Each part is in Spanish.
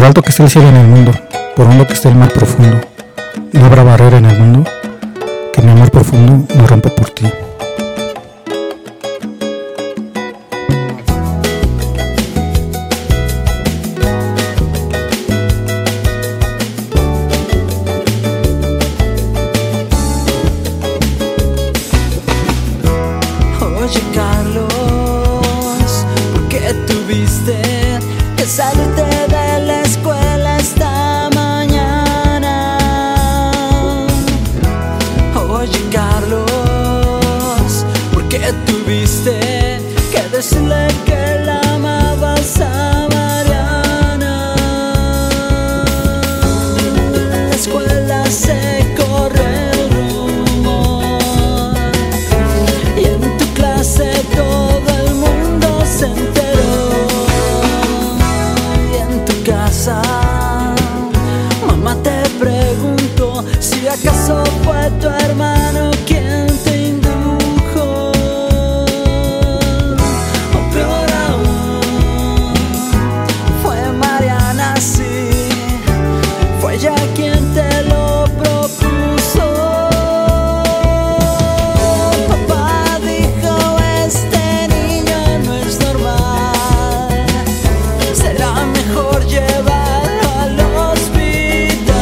Por alto que esté el cielo en el mundo, por hondo que esté el mar profundo, no habrá barrera en el mundo que mi amor profundo no rompa por ti. Oye, Carlos, ¿por qué tuviste que salirte de la escuela esta mañana? Oye, Carlos, ¿por qué tuviste que decirle que la amabas a Mariana? En la escuela se corre el rumor y en tu clase todo el mundo se enteró. Y en tu casa, mamá te preguntó si acaso fue tu hermano quien te indujo. O peor aún, fue Mariana, sí, fue ella quien te lo propuso. Papá dijo, este niño no es normal, será mejor llevarlo al hospital.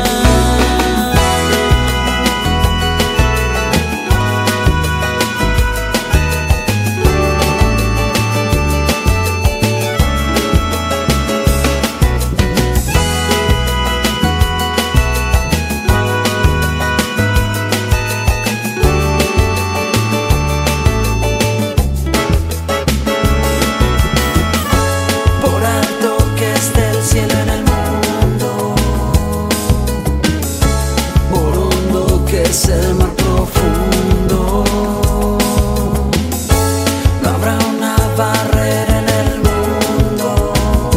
Por alto que esté el cielo en el mundo, por hondo que es el mar profundo, no habrá una barrera en el mundo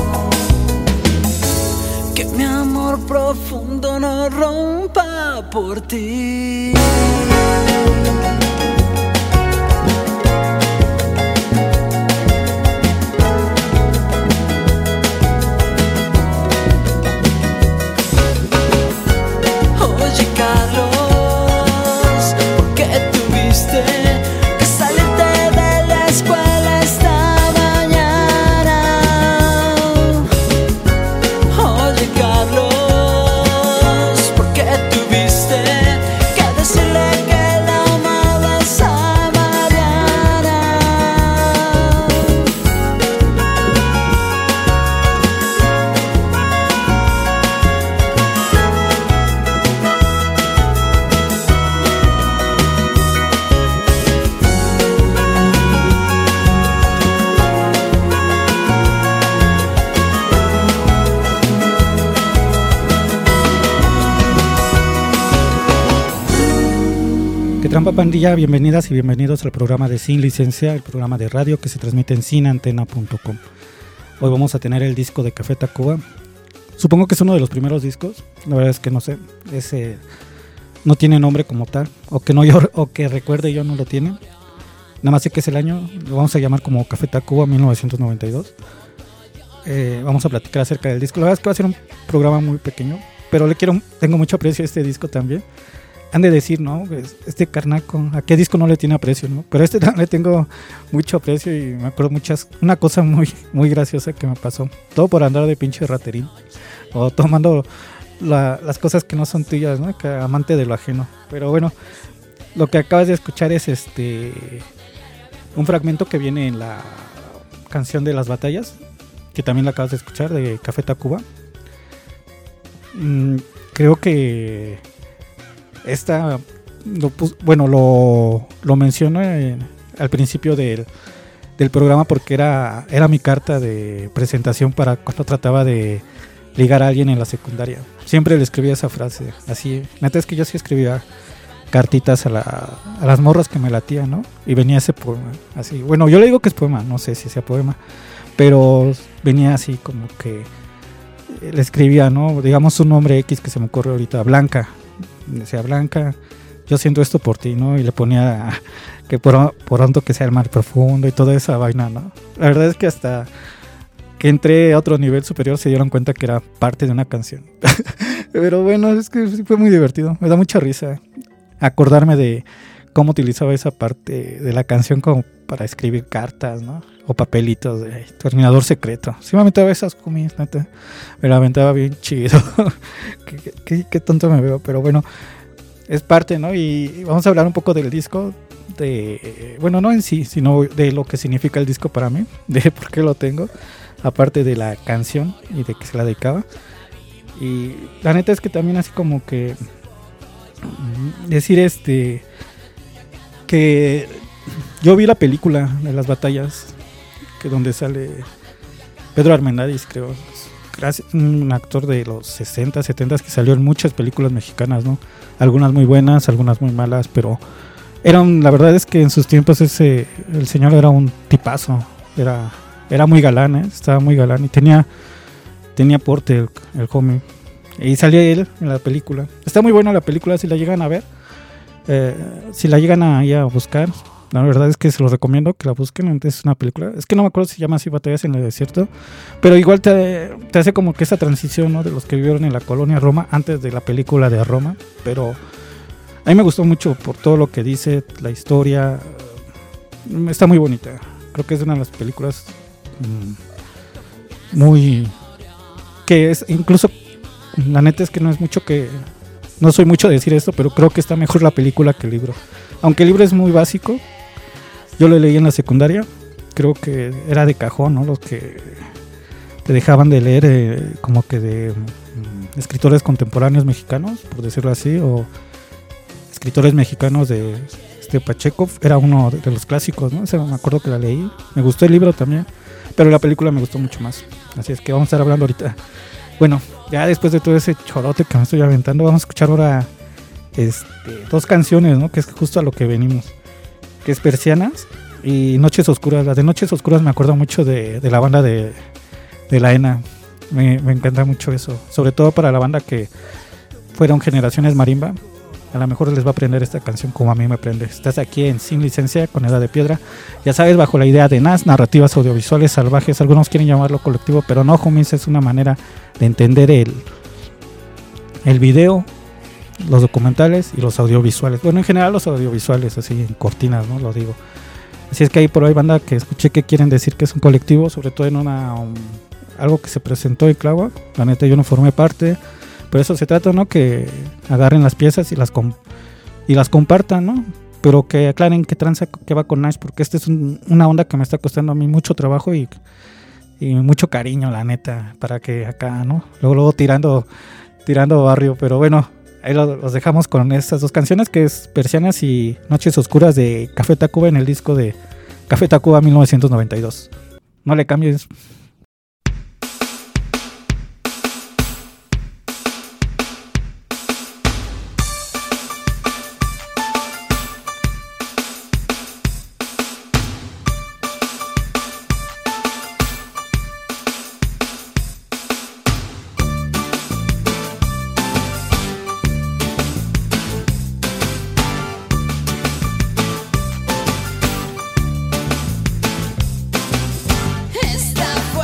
que mi amor profundo no rompa por ti. Oye, Carlos, ¿por qué tuviste que salirte de la escuela esta mañana? Oye, Carlos, ¿por qué tuviste que decirle que la amabas a Mariana? Que trampa, pandilla, bienvenidas y bienvenidos al programa de Sin Licencia, el programa de radio que se transmite en sinantena.com. Hoy vamos a tener el disco de Café Tacuba. Supongo que es uno de los primeros discos, la verdad es que no sé, no tiene nombre como tal, o que recuerde yo no lo tiene. Nada más sé que es el año, lo vamos a llamar como Café Tacuba 1992. Vamos a platicar acerca del disco. La verdad es que va a ser un programa muy pequeño, pero tengo mucho aprecio a este disco también. Han de decir, ¿no? Este carnaco, ¿a qué disco no le tiene aprecio, no? Pero este le tengo mucho aprecio y me acuerdo una cosa muy, muy graciosa que me pasó. Todo por andar de pinche raterín o tomando las cosas que no son tuyas, ¿no? Que amante de lo ajeno. Pero bueno, lo que acabas de escuchar es un fragmento que viene en la canción de Las Batallas, que también la acabas de escuchar, de Café Tacuba. Creo que esta lo menciono al principio del programa porque era mi carta de presentación para cuando trataba de ligar a alguien en la secundaria. Siempre le escribía esa frase, así. Neta es que yo sí escribía cartitas a las morras que me latían, ¿no? Y venía ese poema, así. Bueno, yo le digo que es poema, no sé si sea poema, pero venía así como que le escribía, ¿no? Digamos un nombre X que se me ocurre ahorita, Blanca. Decía, Blanca, yo siento esto por ti, ¿no? Y le ponía que por hondo que sea el mar profundo y toda esa vaina, ¿no? La verdad es que hasta que entré a otro nivel superior se dieron cuenta que era parte de una canción. Pero bueno, es que sí fue muy divertido. Me da mucha risa acordarme de cómo utilizaba esa parte de la canción como para escribir cartas, ¿no? O papelitos de Terminador Secreto. Sí me aventaba esas comidas, neta. Me la aventaba bien chido. qué tonto me veo, pero bueno, es parte, ¿no? Y vamos a hablar un poco del disco. Bueno, no en sí, sino de lo que significa el disco para mí. De por qué lo tengo. Aparte de la canción y de que se la dedicaba. Y la neta es que también así como que decir que yo vi la película de las batallas, que donde sale Pedro Armendáriz, creo, un actor de los 60, 70 que salió en muchas películas mexicanas, ¿no? Algunas muy buenas, algunas muy malas, pero la verdad es que en sus tiempos el señor era un tipazo, era muy galán, estaba muy galán y tenía porte el homie. Y salía él en la película. Está muy buena la película si la llegan a ver. Si la llegan a buscar, la verdad es que se los recomiendo que la busquen. Es una película, es que no me acuerdo si se llama así, Batallas en el Desierto, pero igual te hace como que esa transición, ¿no? De los que vivieron en la colonia Roma antes de la película de Roma. Pero a mí me gustó mucho por todo lo que dice, la historia. Está muy bonita. Creo que es una de las películas muy... que es incluso... La neta es que no soy mucho de decir esto, pero creo que está mejor la película que el libro. Aunque el libro es muy básico, yo lo leí en la secundaria, creo que era de cajón, ¿no? Los que te dejaban de leer como que de escritores contemporáneos mexicanos, por decirlo así, o escritores mexicanos de Pacheco, era uno de los clásicos, ¿no? Me acuerdo que la leí, me gustó el libro también, pero la película me gustó mucho más. Así es que vamos a estar hablando ahorita. Bueno, ya después de todo ese chorote que me estoy aventando, vamos a escuchar ahora dos canciones, ¿no? Que es justo a lo que venimos, que es Persianas y Noches Oscuras. Las de Noches Oscuras me acuerdo mucho de la banda de la ENA. Me encanta mucho eso, sobre todo para la banda que fueron Generaciones Marimba. A lo mejor les va a aprender esta canción como a mí me prende. Estás aquí en Sin Licencia con Edad de Piedra. Ya sabes, bajo la idea de NAS, narrativas audiovisuales salvajes. Algunos quieren llamarlo colectivo, pero no, homies, es una manera de entender el video, los documentales y los audiovisuales. Bueno, en general los audiovisuales, así en cortinas, ¿no? Lo digo. Así es que hay por ahí banda que escuché que quieren decir que es un colectivo, sobre todo en algo que se presentó en Tláhuac. La neta yo no formé parte. Por eso se trata, ¿no? Que agarren las piezas y las compartan, ¿no? Pero que aclaren qué tranza que va con Nash, porque esta es una onda que me está costando a mí mucho trabajo y mucho cariño, la neta, para que acá, ¿no? Luego tirando barrio, pero bueno, ahí los dejamos con estas dos canciones, que es Persianas y Noches Oscuras de Café Tacuba en el disco de Café Tacuba 1992. No le cambies. Esta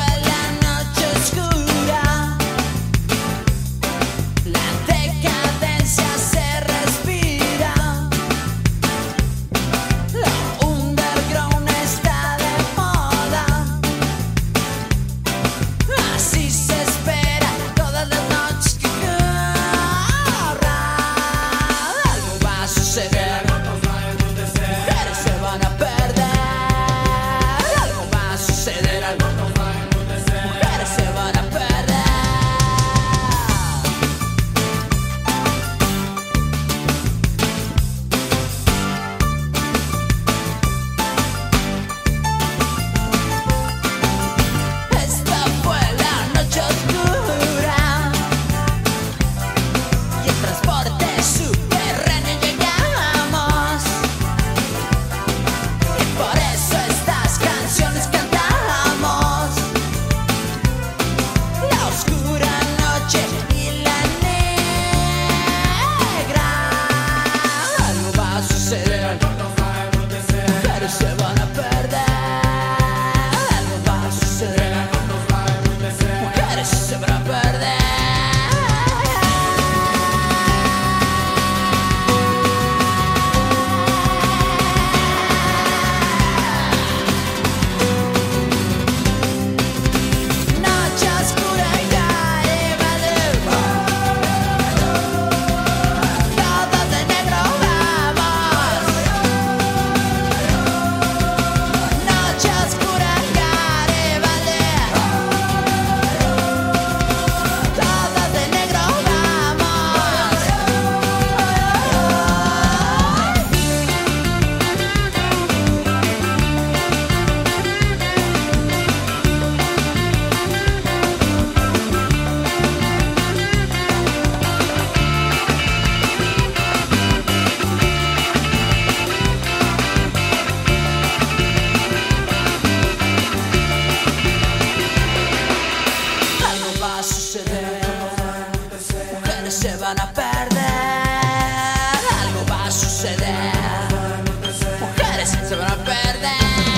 se van a perder. Algo va a suceder. Mujeres se van a perder.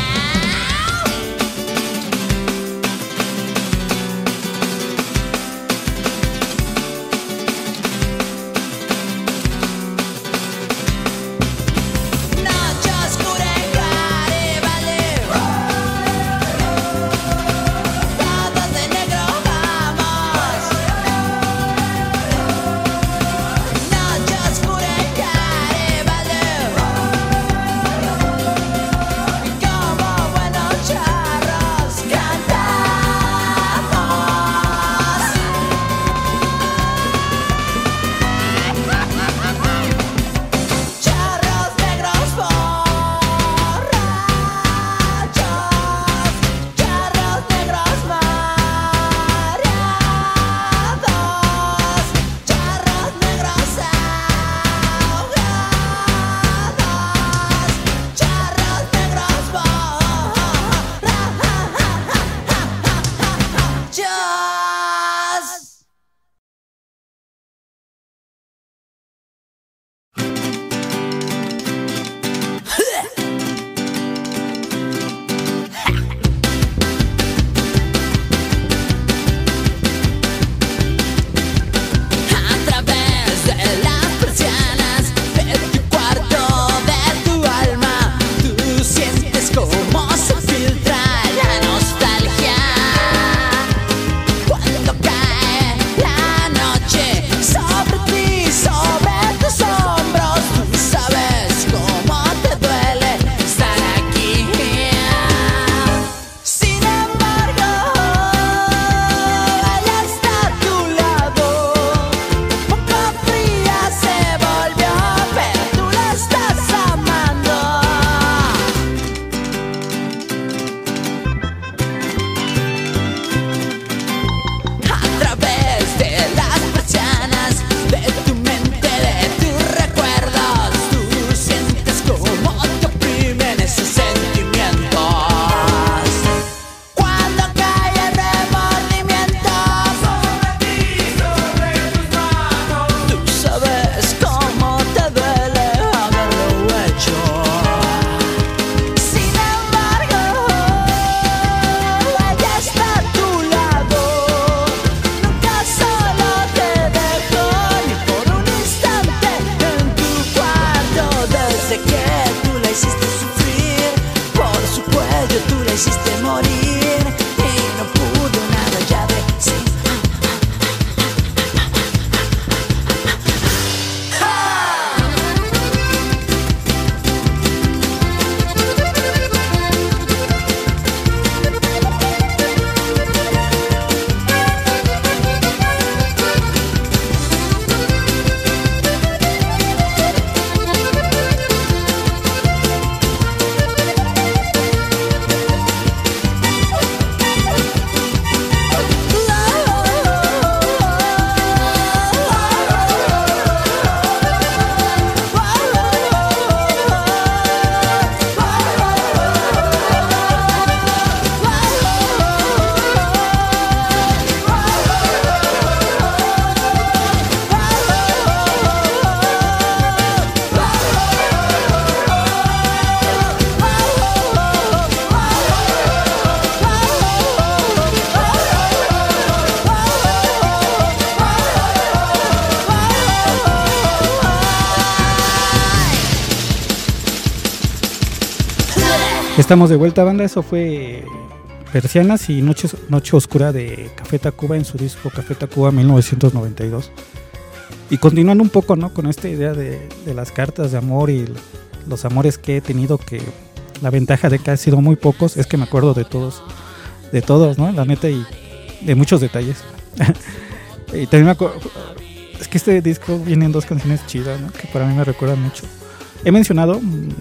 Estamos de vuelta, banda. Eso fue Persianas y Noche Oscura de Café Tacuba en su disco Café Tacuba 1992. Y continuando un poco, ¿no?, con esta idea de las cartas de amor y los amores que he tenido, que la ventaja de que han sido muy pocos es que me acuerdo de todos, ¿no?, la neta, y de muchos detalles. Y también me acuerdo, es que este disco viene en dos canciones chidas, ¿no?, que para mí me recuerdan mucho. He mencionado,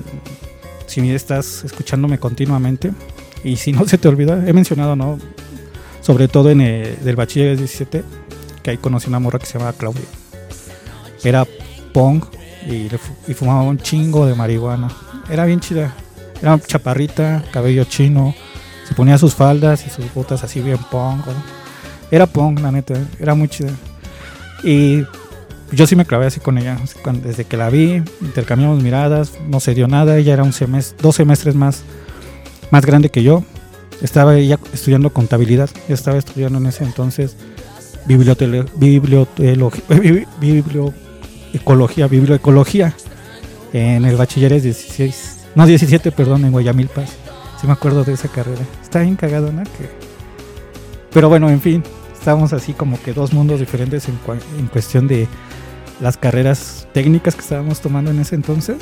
si estás escuchándome continuamente y si no se te olvida, he mencionado, ¿no?, sobre todo en del Bachiller 17, que ahí conocí una morra que se llamaba Claudia. Era punk y fumaba un chingo de marihuana. Era bien chida. Era chaparrita, cabello chino, se ponía sus faldas y sus botas así bien punk, ¿no? Era punk, la neta, era muy chida. Y yo sí me clavé así con ella. Desde que la vi, intercambiamos miradas, no se dio nada. Ella era 2 semestres más grande que yo. Estaba ella estudiando contabilidad. Yo estaba estudiando en ese entonces biblioecología en el bachiller 17, perdón, en Guayamilpas. Sí me acuerdo de esa carrera. Está bien cagado, ¿no? Pero bueno, en fin, estábamos así como que dos mundos diferentes en cuestión de las carreras técnicas que estábamos tomando en ese entonces.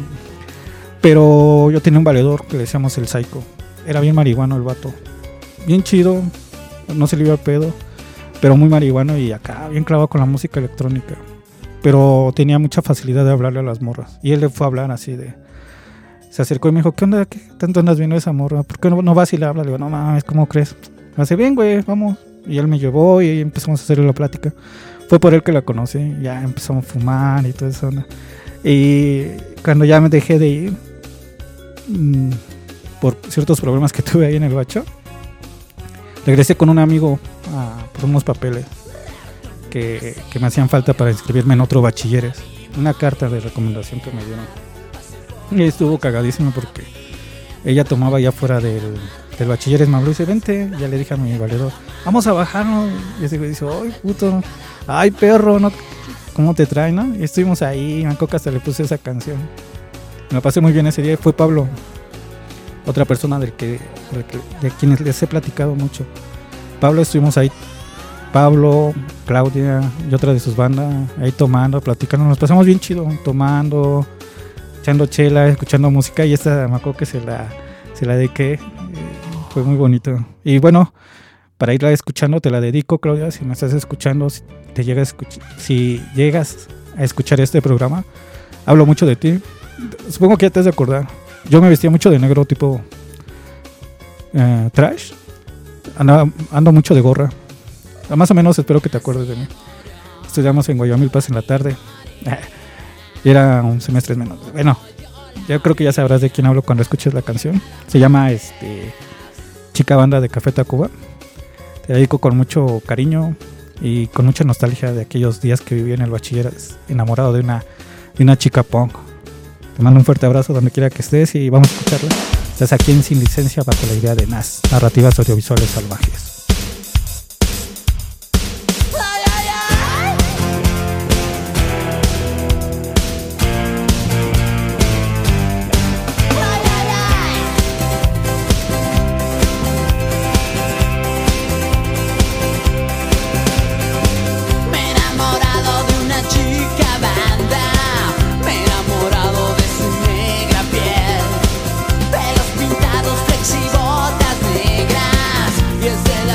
Pero yo tenía un valedor que le decíamos el Psycho. Era bien marihuano el vato, bien chido, no se le iba al pedo, pero muy marihuano y acá bien clavado con la música electrónica. Pero tenía mucha facilidad de hablarle a las morras. Y él le fue a hablar así de... Se acercó y me dijo, ¿qué onda? ¿Qué tanto andas viendo esa morra? ¿Por qué no vas y le hablas? Le digo, no mames, ¿cómo crees? Me hace, bien, güey, vamos. Y él me llevó y empezamos a hacer la plática. Fue por él que la conocí. Ya empezamos a fumar y todo eso, ¿no? Y cuando ya me dejé de ir, por ciertos problemas que tuve ahí en el bacho, regresé con un amigo por unos papeles que me hacían falta para inscribirme en otro bachilleres. Una carta de recomendación que me dieron. Y estuvo cagadísimo porque ella tomaba ya fuera del bachilleres. Me habló y dice, vente. Ya le dije a mi valedor, vamos a bajarnos. Y ese güey dice, ay puto, ay perro, ¿no? ¿Cómo te trae, no? Y estuvimos ahí, a Coca hasta le puse esa canción. Me pasé muy bien ese día. Fue Pablo, otra persona de quienes les he platicado mucho. Pablo, estuvimos ahí, Pablo, Claudia y otra de sus bandas, ahí tomando, platicando, nos pasamos bien chido, tomando, echando chela, escuchando música. Y esta me acuerdo que se la dediqué, fue muy bonito. Y bueno, para irla escuchando te la dedico, Claudia, si me estás escuchando, si llegas a escuchar este programa, hablo mucho de ti. Supongo que ya te has de acordar. Yo me vestía mucho de negro, tipo trash. Ando mucho de gorra. Más o menos espero que te acuerdes de mí. Estudiamos en Guayamilpas en la tarde. Y era un semestre menos. Bueno, yo creo que ya sabrás de quién hablo cuando escuches la canción. Se llama Chica Banda de Café Tacuba. Te la dedico con mucho cariño y con mucha nostalgia de aquellos días que viví en el bachiller enamorado de una chica punk. Te mando un fuerte abrazo donde quiera que estés y vamos a escucharla. Estás aquí en Sin Licencia bajo la idea de NAS, Narrativas Audiovisuales Salvajes. Pelos pintados, flexibotas negras, y es de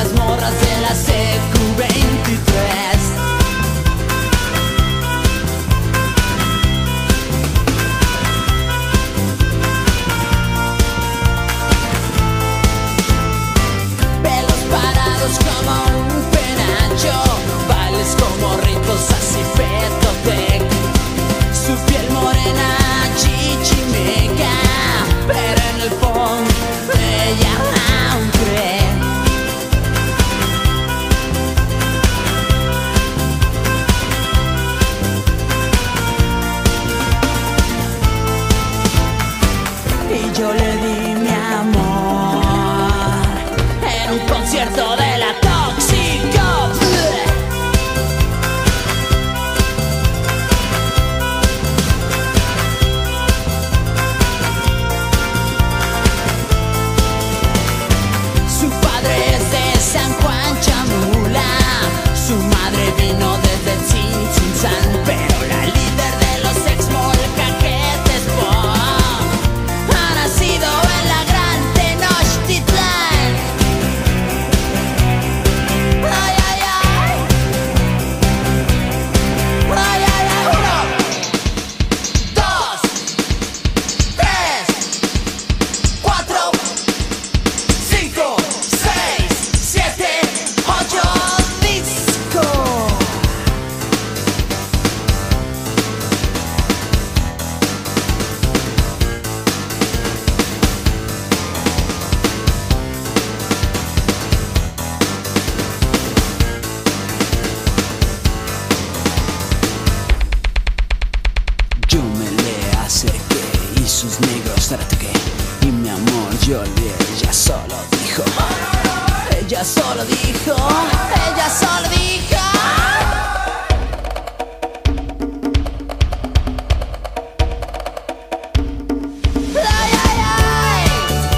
mostrarte que y mi amor yo olvidé. Ella solo dijo, ella solo dijo, ella solo dijo. Ay, ay, ay.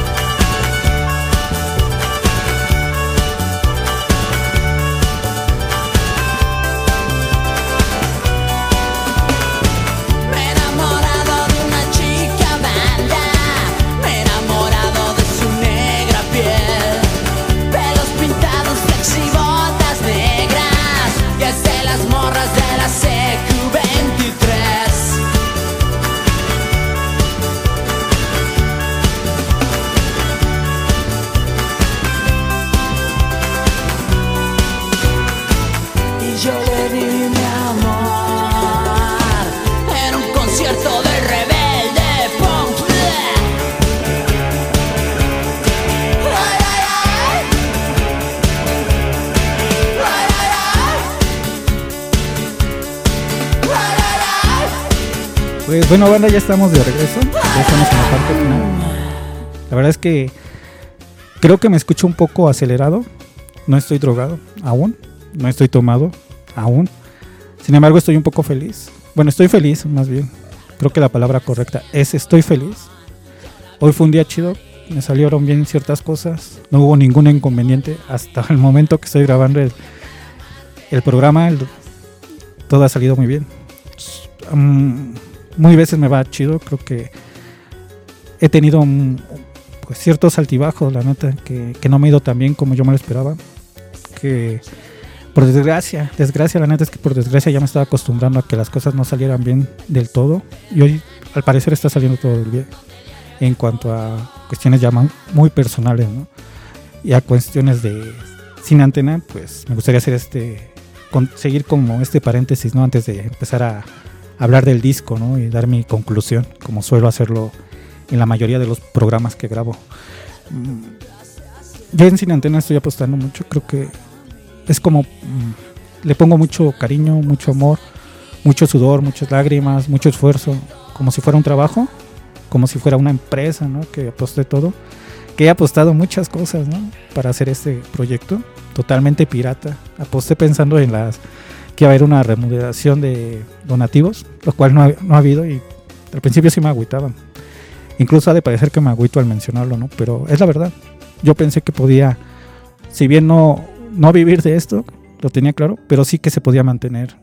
Me he enamorado de una chica banda, me he enamorado de su negra piel, pelos pintados, sexy, botas negras, y es de las morras de la CQ23. Y yo le di mi amor en un concierto de Rebelde Punk. Ay, ay, ay. Ay, ay, ay. Ay, ay, ay. Pues bueno, banda, ya estamos de regreso. Ya estamos en la parte final. La verdad es que creo que me escucho un poco acelerado. No estoy drogado aún. No estoy tomado aún. Sin embargo, estoy un poco feliz. Bueno, estoy feliz, más bien. Creo que la palabra correcta es estoy feliz. Hoy fue un día chido. Me salieron bien ciertas cosas. No hubo ningún inconveniente hasta el momento que estoy grabando el programa. Todo ha salido muy bien. Muy veces me va chido. Creo que he tenido pues, ciertos altibajos, la neta, que no me ha ido tan bien como yo me lo esperaba. Que por desgracia, la neta es que por desgracia ya me estaba acostumbrando a que las cosas no salieran bien del todo. Y hoy al parecer está saliendo todo bien en cuanto a cuestiones ya muy personales, ¿no? Y a cuestiones de Sin Antena, pues me gustaría hacer seguir como este paréntesis, ¿no? Antes de empezar a hablar del disco, ¿no? Y dar mi conclusión, como suelo hacerlo en la mayoría de los programas que grabo. Yo en Sin Antena estoy apostando mucho, creo que es como le pongo mucho cariño, mucho amor, mucho sudor, muchas lágrimas, mucho esfuerzo, como si fuera un trabajo, como si fuera una empresa, ¿no? Que aposté todo, que he apostado muchas cosas, ¿no? Para hacer este proyecto, totalmente pirata. Aposté pensando en que iba a haber una remuneración de donativos, lo cual no ha habido, y al principio sí me agüitaban. Incluso ha de parecer que me agüito al mencionarlo, ¿no? Pero es la verdad. Yo pensé que podía, si bien no vivir de esto, lo tenía claro, pero sí que se podía mantener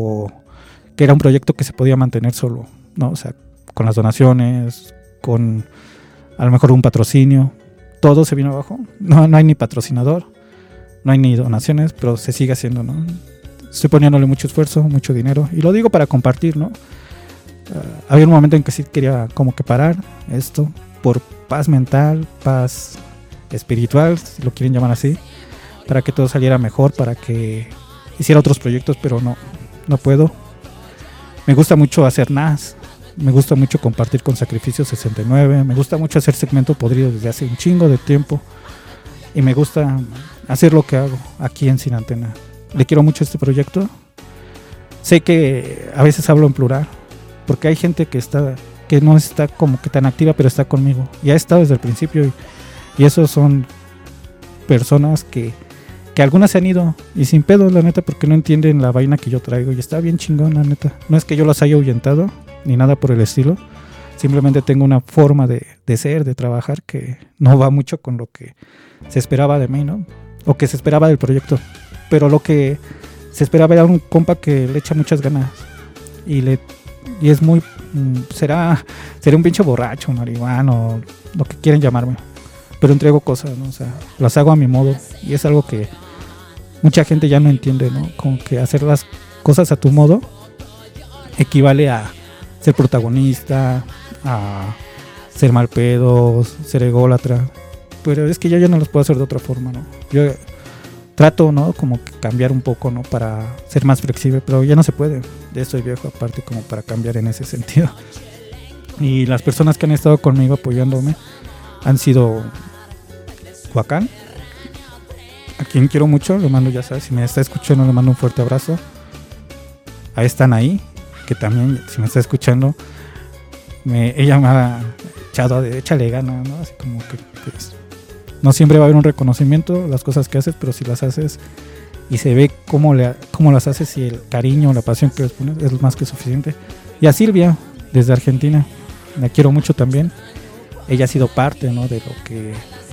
que era un proyecto que se podía mantener solo, ¿no? O sea, con las donaciones, con a lo mejor un patrocinio, todo se vino abajo. No hay ni patrocinador, no hay ni donaciones, pero se sigue haciendo, ¿no? Estoy poniéndole mucho esfuerzo, mucho dinero, y lo digo para compartir, ¿no? Había un momento en que sí quería como que parar esto por paz mental, paz espiritual, si lo quieren llamar así, para que todo saliera mejor, para que hiciera otros proyectos, pero no puedo. Me gusta mucho hacer NAS, me gusta mucho compartir con Sacrificio 69, me gusta mucho hacer segmento podrido desde hace un chingo de tiempo, y me gusta hacer lo que hago aquí en Sin Antena. Le quiero mucho este proyecto. Sé que a veces hablo en plural, porque hay gente que no está como que tan activa, pero está conmigo y ha estado desde el principio, y esos son personas que algunas se han ido y sin pedos, la neta, porque no entienden la vaina que yo traigo, y está bien chingón, la neta. No es que yo las haya ahuyentado ni nada por el estilo, simplemente tengo una forma de ser, de trabajar, que no va mucho con lo que se esperaba de mí, ¿no? O que se esperaba del proyecto, pero lo que se esperaba era un compa que le echa muchas ganas y es muy será un pinche borracho, marihuano, lo que quieren llamarme, pero entrego cosas, ¿no? O sea, las hago a mi modo, y es algo que mucha gente ya no entiende, ¿no? Como que hacer las cosas a tu modo equivale a ser protagonista, a ser mal pedo, ser ególatra, pero es que yo ya no las puedo hacer de otra forma, ¿no? Yo trato, ¿no? Como que cambiar un poco, ¿no? Para ser más flexible, pero ya no se puede. Ya estoy viejo aparte como para cambiar en ese sentido. Y las personas que han estado conmigo apoyándome han sido Huacán, a quien quiero mucho, le mando, ya sabes, si me está escuchando le mando un fuerte abrazo. Ahí están ahí, que también si me está escuchando, ella me ha échale gana, ¿no? Así como que pues, no siempre va a haber un reconocimiento las cosas que haces, pero si las haces y se ve cómo las haces y el cariño, la pasión que les pones es más que suficiente. Y a Silvia, desde Argentina, la quiero mucho también. Ella ha sido parte, ¿no? de lo que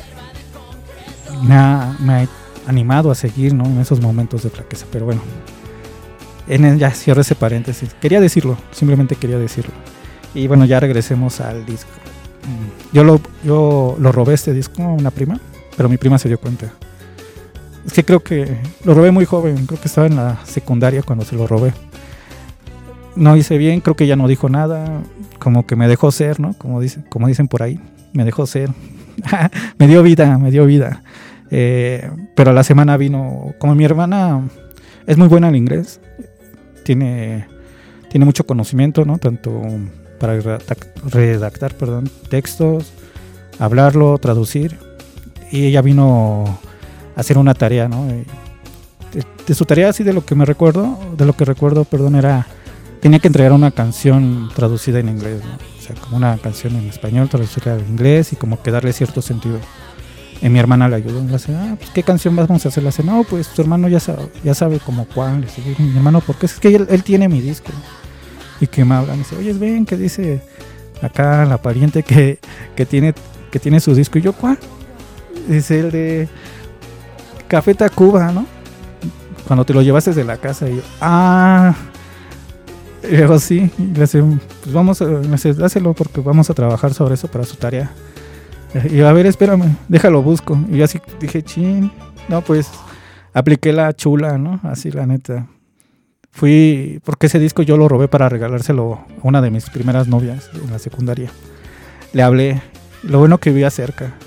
me ha animado a seguir, ¿no? En esos momentos de flaqueza. Pero bueno, ya cierro ese paréntesis. Quería decirlo, simplemente quería decirlo. Y bueno, ya regresemos al disco. Yo lo robé este disco a una prima, pero mi prima se dio cuenta. Es que creo que lo robé muy joven, creo que estaba en la secundaria cuando se lo robé. No hice bien, creo que ella no dijo nada, como que me dejó ser, ¿no? Como dicen por ahí, me dejó ser. me dio vida. Pero a la semana vino, como mi hermana es muy buena en inglés, tiene mucho conocimiento, ¿no? Tanto para redactar textos, hablarlo, traducir. Y ella vino a hacer una tarea, ¿no? De su tarea, así de lo que recuerdo, era tenía que entregar una canción traducida en inglés, ¿no? O sea, como una canción en español traducida en inglés y como que darle cierto sentido. Y mi hermana le ayudó, le dice, pues ¿qué canción vamos a hacer? Le dice, no, pues tu hermano ya sabe como cuál. Le dice, mi hermano, porque es que él tiene mi disco. Y que me hablan, dice, oye, ven, que dice acá la pariente que tiene su disco. Y yo, ¿cuál? Dice el de Café Tacuba, ¿no? Cuando te lo llevaste de la casa. Y yo, y luego sí, y le dice, pues dáselo porque vamos a trabajar sobre eso para su tarea. Y yo, a ver, espérame, déjalo busco. Y yo así dije, chin, no, pues apliqué la chula, ¿no? Así la neta. Porque ese disco yo lo robé para regalárselo a una de mis primeras novias en la secundaria. Le hablé, lo bueno que vive cerca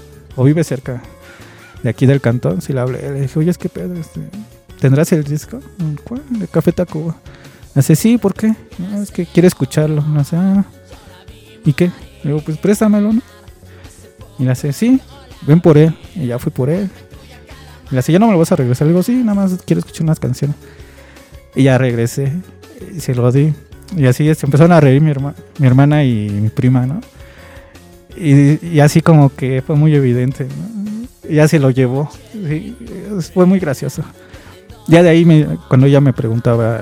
de aquí del cantón, sí le hablé. Le dije, oye, es que pedo, ¿tendrás el disco? ¿Cuál? De Café Tacuba. Me dice, sí, ¿por qué? No, es que quiere escucharlo. Me dice, ¿y qué? Le digo, pues préstamelo, ¿no? Y le dice, sí, ven por él. Y ya fui por él. Y le dice, ¿ya no me lo vas a regresar? Le digo, sí, nada más quiero escuchar unas canciones. Y ya regresé y se lo di. Y así se empezaron a reír mi hermana y mi prima, ¿no? Y así como que fue muy evidente, ¿no? Y ya se lo llevó. Sí, fue muy gracioso. Ya de ahí, cuando ella me preguntaba,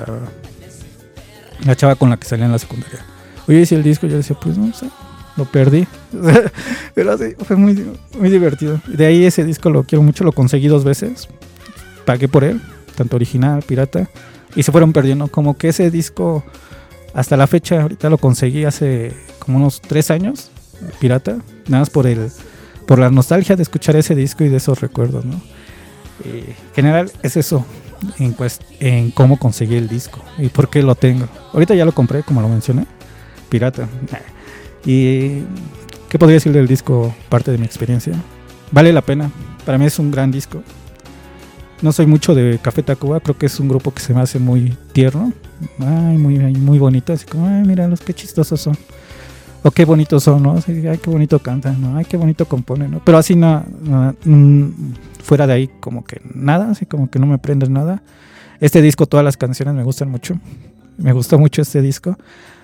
la chava con la que salía en la secundaria, oye, ¿y el disco? Yo decía, pues no sé, lo perdí. Pero así, fue muy, muy divertido. De ahí ese disco lo quiero mucho, lo conseguí 2 veces. Pagué por él, tanto original, pirata. Y se fueron perdiendo, como que ese disco hasta la fecha, ahorita lo conseguí hace como unos 3 años, pirata, nada más por la nostalgia de escuchar ese disco y de esos recuerdos, ¿no? En general es eso, en cómo conseguí el disco y por qué lo tengo. Ahorita ya lo compré, como lo mencioné, pirata. Y ¿qué podría decir del disco? Parte de mi experiencia, vale la pena, para mí es un gran disco. No soy mucho de Café Tacuba, creo que es un grupo que se me hace muy tierno, muy bonito, así como, mira los qué chistosos son, o qué bonitos son, ¿no? Así, qué bonito cantan, ¿no? Qué bonito componen, ¿no? Pero así fuera de ahí como que nada, así como que no me prende nada. Este disco, todas las canciones me gustan mucho, me gustó mucho este disco.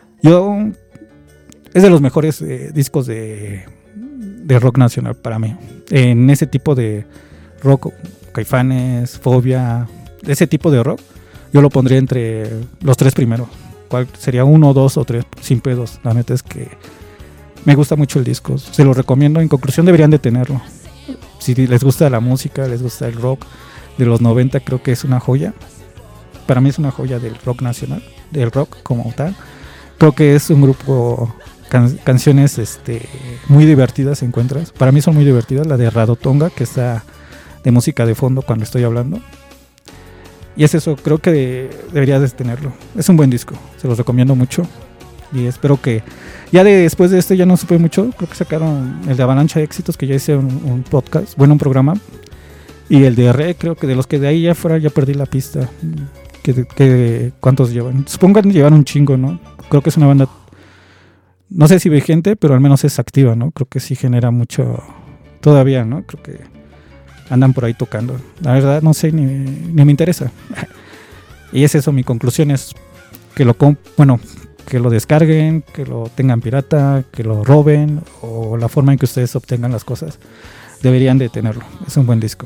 Es de los mejores discos de rock nacional para mí, en ese tipo de rock, Caifanes, Fobia, ese tipo de rock, yo lo pondría entre los 3 primeros. ¿Cuál sería 1, 2 o 3? Sin pedos. La neta es que me gusta mucho el disco, se lo recomiendo. En conclusión, deberían de tenerlo. Si les gusta la música, les gusta el rock de los 90, creo que es una joya. Para mí es una joya del rock nacional, del rock como tal. Creo que es un grupo, canciones muy divertidas encuentras. Para mí son muy divertidas. La de Rarotonga, que está de música de fondo cuando estoy hablando. Y es eso, creo que deberías de tenerlo. Es un buen disco, se los recomiendo mucho. Y espero que ya después de este ya no supe mucho. Creo que sacaron el de Avalancha de Éxitos, que ya hice un podcast, un programa. Y el de R, creo que de los que de ahí ya fuera ya perdí la pista. ¿Cuántos llevan? Supongo que llevan un chingo, ¿no? Creo que es una banda, no sé si vigente, pero al menos es activa, ¿no? Creo que sí genera mucho todavía, ¿no? Creo que andan por ahí tocando. La verdad no sé, ni me interesa. Y es eso, mi conclusión es que que lo descarguen, que lo tengan pirata, que lo roben o la forma en que ustedes obtengan las cosas. Deberían de tenerlo, es un buen disco.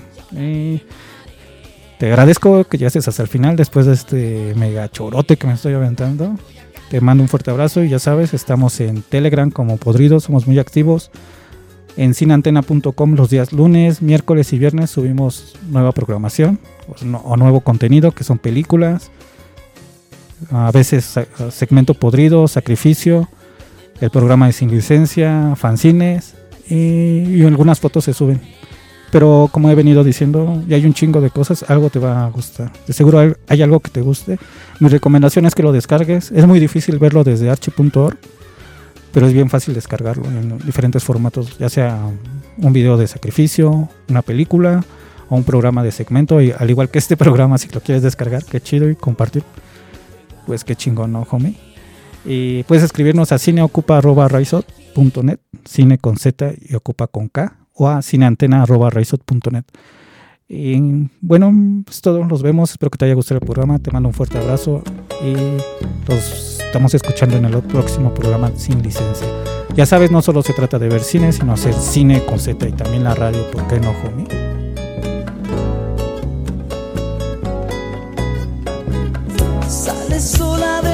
Te agradezco que llegaste hasta el final después de este mega chorote que me estoy aventando. Te mando un fuerte abrazo y ya sabes, estamos en Telegram como Podridos, somos muy activos. En cineantena.com los días lunes, miércoles y viernes subimos nueva programación o nuevo contenido que son películas, a veces segmento Podrido, Sacrificio, el programa de Sin Licencia, fanzines y algunas fotos se suben. Pero como he venido diciendo, ya hay un chingo de cosas, algo te va a gustar. De seguro hay algo que te guste. Mi recomendación es que lo descargues. Es muy difícil verlo desde archi.org, pero es bien fácil descargarlo en diferentes formatos, ya sea un video de Sacrificio, una película o un programa de segmento. Y al igual que este programa, si lo quieres descargar, qué chido, y compartir, pues qué chingón, ¿no, homie? Y puedes escribirnos a cineocupa@raizot.net, cine con Z y ocupa con K, o a cineantena@raizot.net. Y bueno, es todo, los vemos, espero que te haya gustado el programa, te mando un fuerte abrazo y los estamos escuchando en el próximo programa Sin Licencia. Ya sabes, no solo se trata de ver cine, sino hacer cine con Z y también la radio, ¿por qué no, homie? Sale sola